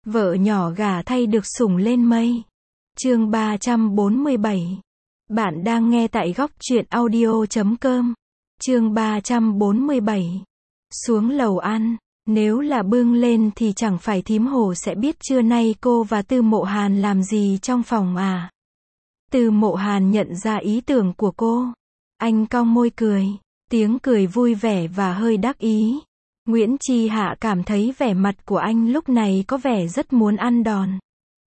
Vợ nhỏ gả thay được sủng lên mây. Chương 347. Bạn đang nghe tại góc truyện audio.com. Chương 347. Xuống lầu ăn. Nếu là bưng lên thì chẳng phải thím Hồ sẽ biết trưa nay cô và Tư Mộ Hàn làm gì trong phòng à? Tư Mộ Hàn nhận ra ý tưởng của cô. Anh cong môi cười. Tiếng cười vui vẻ và hơi đắc ý. Nguyễn Chi Hạ cảm thấy vẻ mặt của anh lúc này có vẻ rất muốn ăn đòn.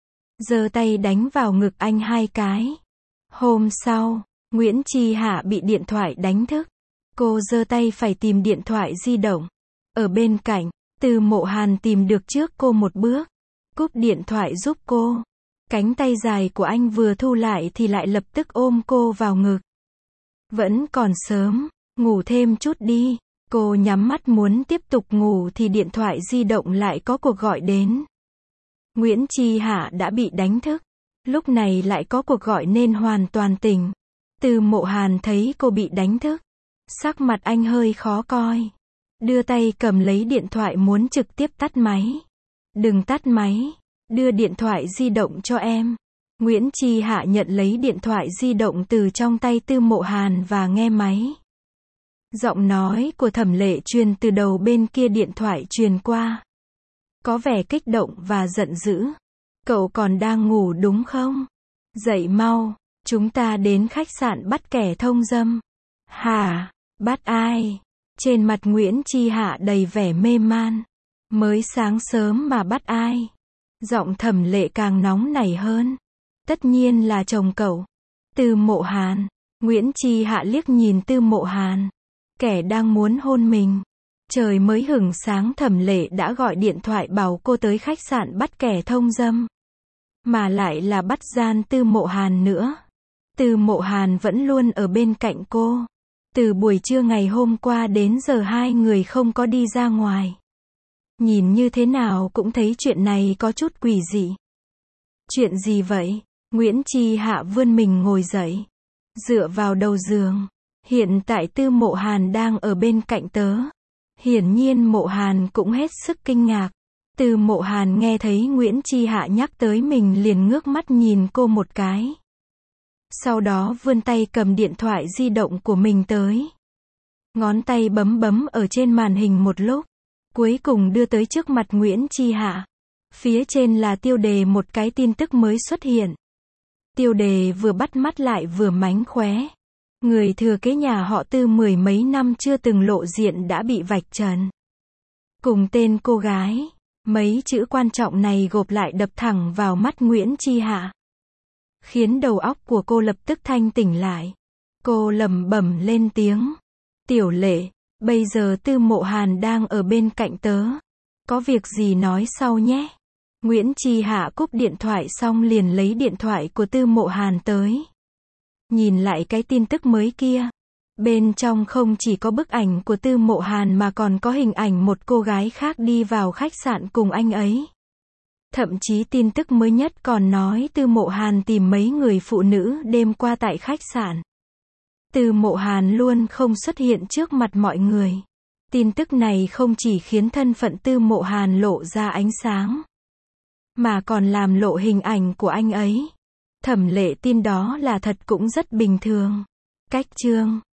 Giơ tay đánh vào ngực anh 2 cái. Hôm sau, Nguyễn Chi Hạ bị điện thoại đánh thức. Cô giơ tay phải tìm điện thoại di động. Ở bên cạnh, Tư Mộ Hàn tìm được trước cô một bước. Cúp điện thoại giúp cô. Cánh tay dài của anh vừa thu lại thì lại lập tức ôm cô vào ngực. Vẫn còn sớm, ngủ thêm chút đi. Cô nhắm mắt muốn tiếp tục ngủ thì điện thoại di động lại có cuộc gọi đến. Nguyễn Chi Hạ đã bị đánh thức. Lúc này lại có cuộc gọi nên hoàn toàn tỉnh. Tư Mộ Hàn thấy cô bị đánh thức. Sắc mặt anh hơi khó coi. Đưa tay cầm lấy điện thoại muốn trực tiếp tắt máy. Đừng tắt máy. Đưa điện thoại di động cho em. Nguyễn Chi Hạ nhận lấy điện thoại di động từ trong tay Tư Mộ Hàn và nghe máy. Giọng nói của Thẩm Lệ truyền từ đầu bên kia điện thoại truyền qua. Có vẻ kích động và giận dữ. Cậu còn đang ngủ đúng không? Dậy mau, chúng ta đến khách sạn bắt kẻ thông dâm. Hả? Bắt ai? Trên mặt Nguyễn Chi Hạ đầy vẻ mê man. Mới sáng sớm mà bắt ai? Giọng Thẩm Lệ càng nóng nảy hơn. Tất nhiên là chồng cậu. Tư Mộ Hàn. Nguyễn Chi Hạ liếc nhìn Tư Mộ Hàn. Kẻ đang muốn hôn mình. Trời mới hửng sáng Thẩm Lệ đã gọi điện thoại bảo cô tới khách sạn bắt kẻ thông dâm. Mà lại là bắt gian Tư Mộ Hàn nữa. Tư Mộ Hàn vẫn luôn ở bên cạnh cô. Từ buổi trưa ngày hôm qua đến giờ hai người không có đi ra ngoài. Nhìn như thế nào cũng thấy chuyện này có chút quỷ dị. Chuyện gì vậy? Nguyễn Chi Hạ vươn mình ngồi dậy. Dựa vào đầu giường. Hiện tại Tư Mộ Hàn đang ở bên cạnh tớ. Hiển nhiên Mộ Hàn cũng hết sức kinh ngạc. Tư Mộ Hàn nghe thấy Nguyễn Chi Hạ nhắc tới mình liền ngước mắt nhìn cô một cái. Sau đó vươn tay cầm điện thoại di động của mình tới. Ngón tay bấm bấm ở trên màn hình một lúc. Cuối cùng đưa tới trước mặt Nguyễn Chi Hạ. Phía trên là tiêu đề một cái tin tức mới xuất hiện. Tiêu đề vừa bắt mắt lại vừa mánh khóe. Người thừa kế nhà họ Tư 10 mấy năm chưa từng lộ diện đã bị vạch trần. Cùng tên cô gái. Mấy chữ quan trọng này gộp lại đập thẳng vào mắt Nguyễn Chi Hạ. Khiến đầu óc của cô lập tức thanh tỉnh lại. Cô lẩm bẩm lên tiếng. Tiểu Lệ, bây giờ Tư Mộ Hàn đang ở bên cạnh tớ. Có việc gì nói sau nhé. Nguyễn Chi Hạ cúp điện thoại xong liền lấy điện thoại của Tư Mộ Hàn tới. Nhìn lại cái tin tức mới kia. Bên trong không chỉ có bức ảnh của Tư Mộ Hàn mà còn có hình ảnh một cô gái khác đi vào khách sạn cùng anh ấy. Thậm chí tin tức mới nhất còn nói Tư Mộ Hàn tìm mấy người phụ nữ đêm qua tại khách sạn. Tư Mộ Hàn luôn không xuất hiện trước mặt mọi người. Tin tức này không chỉ khiến thân phận Tư Mộ Hàn lộ ra ánh sáng, mà còn làm lộ hình ảnh của anh ấy. Thẩm Lệ tin đó là thật cũng rất bình thường. Cách chương